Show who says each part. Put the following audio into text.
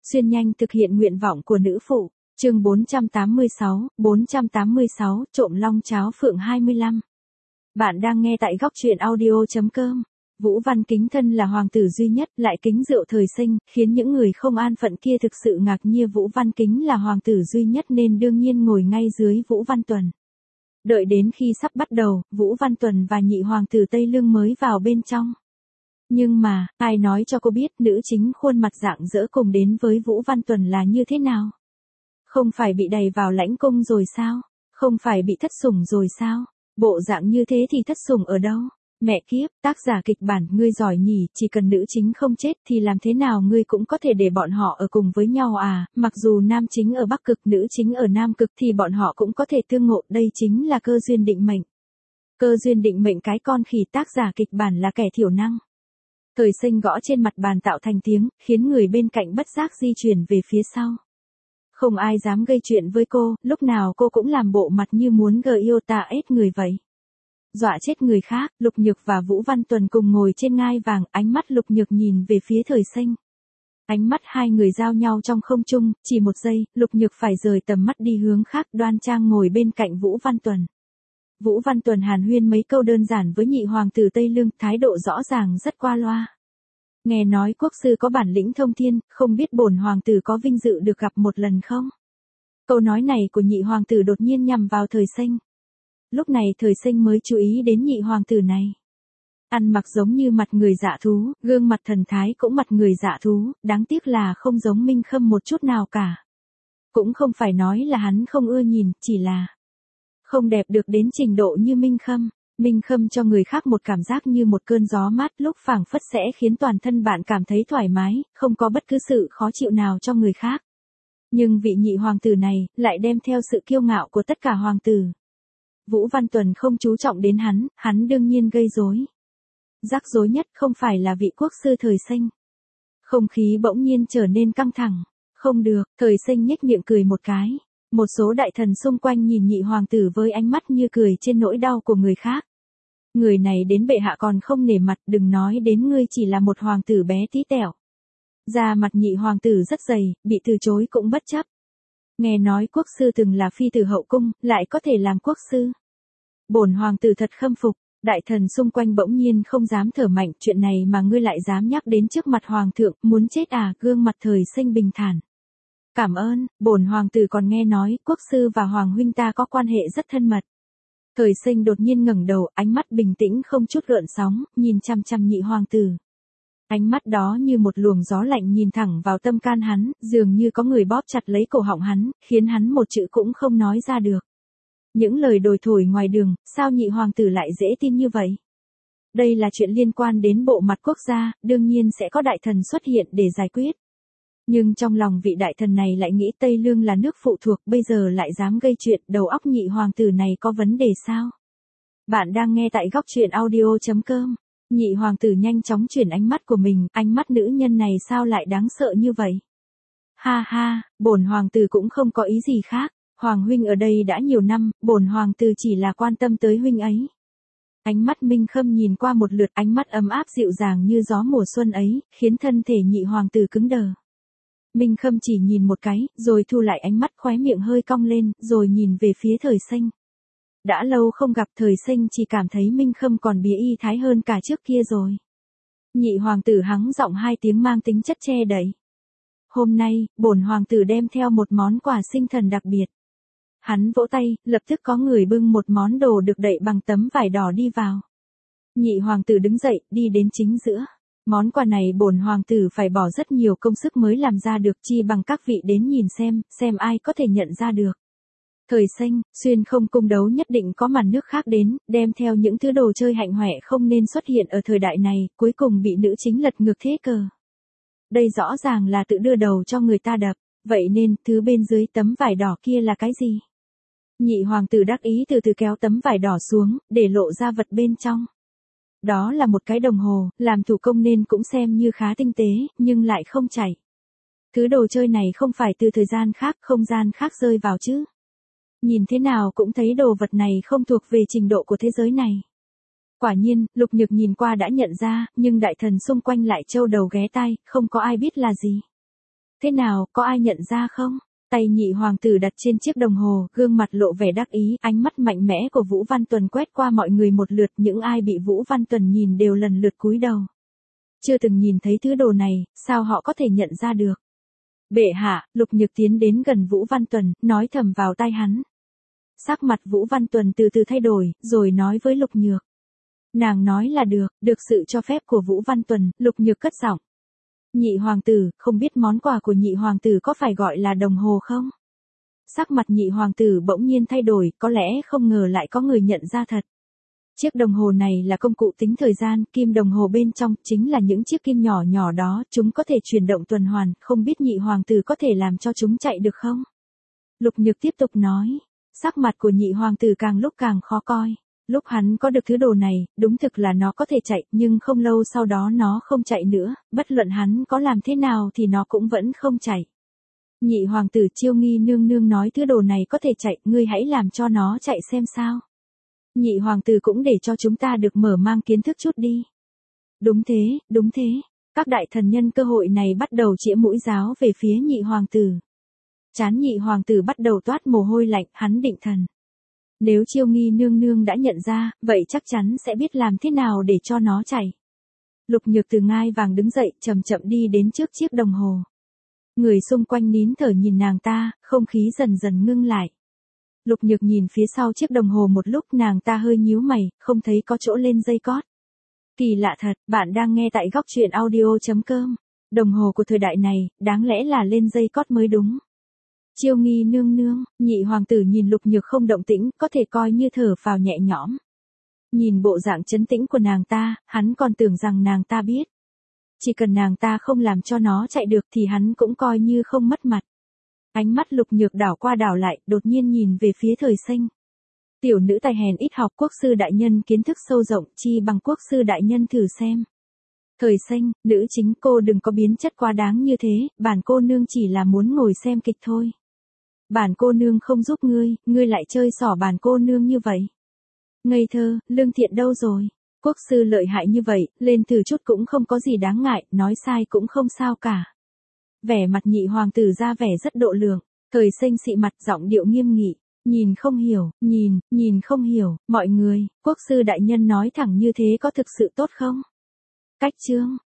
Speaker 1: xuyên nhanh thực hiện nguyện vọng của nữ phụ. Chương 486, trộm long cháo phượng 25. Bạn đang nghe tại góc truyện audio.com. Vũ Văn Kính thân là hoàng tử duy nhất, lại kính rượu thời sinh, khiến những người không an phận kia thực sự ngạc nhiên. Vũ Văn Kính là hoàng tử duy nhất nên đương nhiên ngồi ngay dưới Vũ Văn Tuần. Đợi đến khi sắp bắt đầu, Vũ Văn Tuần và nhị hoàng tử Tây Lương mới vào bên trong. Nhưng mà, ai nói cho cô biết nữ chính khuôn mặt rạng rỡ cùng đến với Vũ Văn Tuần là như thế nào? Không phải bị đày vào lãnh cung rồi sao? Không phải bị thất sủng rồi sao? Bộ dạng như thế thì thất sủng ở đâu? Mẹ kiếp, tác giả kịch bản, ngươi giỏi nhỉ, chỉ cần nữ chính không chết thì làm thế nào ngươi cũng có thể để bọn họ ở cùng với nhau à, mặc dù nam chính ở Bắc Cực, nữ chính ở Nam Cực thì bọn họ cũng có thể tương ngộ, đây chính là cơ duyên định mệnh. Cơ duyên định mệnh cái con khỉ, tác giả kịch bản là kẻ thiểu năng. Thời sinh gõ trên mặt bàn tạo thành tiếng, khiến người bên cạnh bất giác di chuyển về phía sau. Không ai dám gây chuyện với cô, lúc nào cô cũng làm bộ mặt như muốn gờ yêu ta ết người vậy. Dọa chết người khác, Lục Nhược và Vũ Văn Tuần cùng ngồi trên ngai vàng, ánh mắt Lục Nhược nhìn về phía Thời Sinh. Ánh mắt hai người giao nhau trong không trung, chỉ một giây, Lục Nhược phải rời tầm mắt đi hướng khác, đoan trang ngồi bên cạnh Vũ Văn Tuần. Vũ Văn Tuần hàn huyên mấy câu đơn giản với nhị hoàng tử Tây Lương, thái độ rõ ràng rất qua loa. Nghe nói quốc sư có bản lĩnh thông thiên, không biết bổn hoàng tử có vinh dự được gặp một lần không? Câu nói này của nhị hoàng tử đột nhiên nhằm vào Thời Sinh. Lúc này Thời Sinh mới chú ý đến nhị hoàng tử này. Ăn mặc giống như mặt người dạ thú, gương mặt thần thái cũng mặt người dạ thú, đáng tiếc là không giống Minh Khâm một chút nào cả. Cũng không phải nói là hắn không ưa nhìn, chỉ là không đẹp được đến trình độ như Minh Khâm. Minh Khâm cho người khác một cảm giác như một cơn gió mát, lúc phảng phất sẽ khiến toàn thân bạn cảm thấy thoải mái, không có bất cứ sự khó chịu nào cho người khác. Nhưng vị nhị hoàng tử này, lại đem theo sự kiêu ngạo của tất cả hoàng tử. Vũ Văn Tuần không chú trọng đến hắn đương nhiên gây rối. Rắc rối nhất không phải là vị quốc sư Thời Sinh. Không khí bỗng nhiên trở nên căng thẳng. Không được, Thời Sinh nhếch miệng cười một cái. Một số đại thần xung quanh nhìn nhị hoàng tử với ánh mắt như cười trên nỗi đau của người khác. Người này đến bệ hạ còn không nể mặt, đừng nói đến ngươi chỉ là một hoàng tử bé tí tẹo. Da mặt nhị hoàng tử rất dày, bị từ chối cũng bất chấp. Nghe nói quốc sư từng là phi tử hậu cung, lại có thể làm quốc sư. Bổn hoàng tử thật khâm phục, đại thần xung quanh bỗng nhiên không dám thở mạnh, chuyện này mà ngươi lại dám nhắc đến trước mặt hoàng thượng, muốn chết à, gương mặt Thời Sinh bình thản. Cảm ơn, bổn hoàng tử còn nghe nói, quốc sư và hoàng huynh ta có quan hệ rất thân mật. Thời Sinh đột nhiên ngẩng đầu, ánh mắt bình tĩnh không chút gợn sóng, nhìn chăm chăm nhị hoàng tử. Ánh mắt đó như một luồng gió lạnh nhìn thẳng vào tâm can hắn, dường như có người bóp chặt lấy cổ họng hắn, khiến hắn một chữ cũng không nói ra được. Những lời đồi thổi ngoài đường, sao nhị hoàng tử lại dễ tin như vậy? Đây là chuyện liên quan đến bộ mặt quốc gia, đương nhiên sẽ có đại thần xuất hiện để giải quyết. Nhưng trong lòng vị đại thần này lại nghĩ Tây Lương là nước phụ thuộc, bây giờ lại dám gây chuyện, đầu óc nhị hoàng tử này có vấn đề sao? Bạn đang nghe tại góc truyện audio.com. Nhị hoàng tử nhanh chóng chuyển ánh mắt của mình, ánh mắt nữ nhân này sao lại đáng sợ như vậy? Ha ha, bổn hoàng tử cũng không có ý gì khác, hoàng huynh ở đây đã nhiều năm, bổn hoàng tử chỉ là quan tâm tới huynh ấy. Ánh mắt Minh Khâm nhìn qua một lượt, ánh mắt ấm áp dịu dàng như gió mùa xuân ấy, khiến thân thể nhị hoàng tử cứng đờ. Minh Khâm chỉ nhìn một cái, rồi thu lại ánh mắt, khóe miệng hơi cong lên, rồi nhìn về phía Thời Sinh. Đã lâu không gặp, Thời Sinh chỉ cảm thấy Minh Khâm còn bía y thái hơn cả trước kia rồi. Nhị hoàng tử hắng giọng hai tiếng mang tính chất che đậy. Hôm nay, bổn hoàng tử đem theo một món quà sinh thần đặc biệt. Hắn vỗ tay, lập tức có người bưng một món đồ được đậy bằng tấm vải đỏ đi vào. Nhị hoàng tử đứng dậy, đi đến chính giữa. Món quà này bổn hoàng tử phải bỏ rất nhiều công sức mới làm ra được, chi bằng các vị đến nhìn xem ai có thể nhận ra được. Thời Sinh, xuyên không cung đấu nhất định có màn nước khác đến, đem theo những thứ đồ chơi hạnh hoẹ không nên xuất hiện ở thời đại này, cuối cùng bị nữ chính lật ngược thế cờ. Đây rõ ràng là tự đưa đầu cho người ta đập, vậy nên, thứ bên dưới tấm vải đỏ kia là cái gì? Nhị hoàng tử đắc ý từ từ kéo tấm vải đỏ xuống, để lộ ra vật bên trong. Đó là một cái đồng hồ, làm thủ công nên cũng xem như khá tinh tế, nhưng lại không chảy. Thứ đồ chơi này không phải từ thời gian khác, không gian khác rơi vào chứ. Nhìn thế nào cũng thấy đồ vật này không thuộc về trình độ của thế giới này. Quả nhiên, Lục Nhược nhìn qua đã nhận ra, nhưng đại thần xung quanh lại trâu đầu ghé tai, không có ai biết là gì. Thế nào, có ai nhận ra không? Tay nhị hoàng tử đặt trên chiếc đồng hồ, gương mặt lộ vẻ đắc ý, ánh mắt mạnh mẽ của Vũ Văn Tuần quét qua mọi người một lượt, những ai bị Vũ Văn Tuần nhìn đều lần lượt cúi đầu. Chưa từng nhìn thấy thứ đồ này, sao họ có thể nhận ra được? Bệ hạ, Lục Nhược tiến đến gần Vũ Văn Tuần, nói thầm vào tai hắn. Sắc mặt Vũ Văn Tuần từ từ thay đổi, rồi nói với Lục Nhược. Nàng nói là được sự cho phép của Vũ Văn Tuần, Lục Nhược cất giọng. Nhị hoàng tử, không biết món quà của nhị hoàng tử có phải gọi là đồng hồ không? Sắc mặt nhị hoàng tử bỗng nhiên thay đổi, có lẽ không ngờ lại có người nhận ra thật. Chiếc đồng hồ này là công cụ tính thời gian, kim đồng hồ bên trong chính là những chiếc kim nhỏ nhỏ đó, chúng có thể chuyển động tuần hoàn, không biết nhị hoàng tử có thể làm cho chúng chạy được không? Lục Nhược tiếp tục nói, sắc mặt của nhị hoàng tử càng lúc càng khó coi. Lúc hắn có được thứ đồ này, đúng thực là nó có thể chạy, nhưng không lâu sau đó nó không chạy nữa, bất luận hắn có làm thế nào thì nó cũng vẫn không chạy. Nhị hoàng tử Chiêu Nghi nương nương nói thứ đồ này có thể chạy, ngươi hãy làm cho nó chạy xem sao. Nhị hoàng tử cũng để cho chúng ta được mở mang kiến thức chút đi. Đúng thế. Các đại thần nhân cơ hội này bắt đầu chĩa mũi giáo về phía nhị hoàng tử. Trán nhị hoàng tử bắt đầu toát mồ hôi lạnh, hắn định thần. Nếu Chiêu Nghi nương nương đã nhận ra, vậy chắc chắn sẽ biết làm thế nào để cho nó chạy. Lục Nhược từ ngai vàng đứng dậy, chậm chậm đi đến trước chiếc đồng hồ. Người xung quanh nín thở nhìn nàng ta, không khí dần dần ngưng lại. Lục Nhược nhìn phía sau chiếc đồng hồ một lúc, nàng ta hơi nhíu mày, không thấy có chỗ lên dây cót. Kỳ lạ thật, bạn đang nghe tại góc truyện audio.com. Đồng hồ của thời đại này, đáng lẽ là lên dây cót mới đúng. Chiêu Nghi nương nương, nhị hoàng tử nhìn Lục Nhược không động tĩnh, có thể coi như thở phào nhẹ nhõm. Nhìn bộ dạng trấn tĩnh của nàng ta, hắn còn tưởng rằng nàng ta biết. Chỉ cần nàng ta không làm cho nó chạy được thì hắn cũng coi như không mất mặt. Ánh mắt Lục Nhược đảo qua đảo lại, đột nhiên nhìn về phía Thời Sinh. Tiểu nữ tài hèn ít học, quốc sư đại nhân kiến thức sâu rộng, chi bằng quốc sư đại nhân thử xem. Thời Sinh, nữ chính cô đừng có biến chất quá đáng như thế, bản cô nương chỉ là muốn ngồi xem kịch thôi. Bản cô nương không giúp ngươi lại chơi xỏ bản cô nương như vậy. Ngây thơ, lương thiện đâu rồi? Quốc sư lợi hại như vậy, lên thử chút cũng không có gì đáng ngại, nói sai cũng không sao cả. Vẻ mặt nhị hoàng tử ra vẻ rất độ lượng, Thời Sinh xị mặt giọng điệu nghiêm nghị, nhìn không hiểu, mọi người, quốc sư đại nhân nói thẳng như thế có thực sự tốt không? Cách chương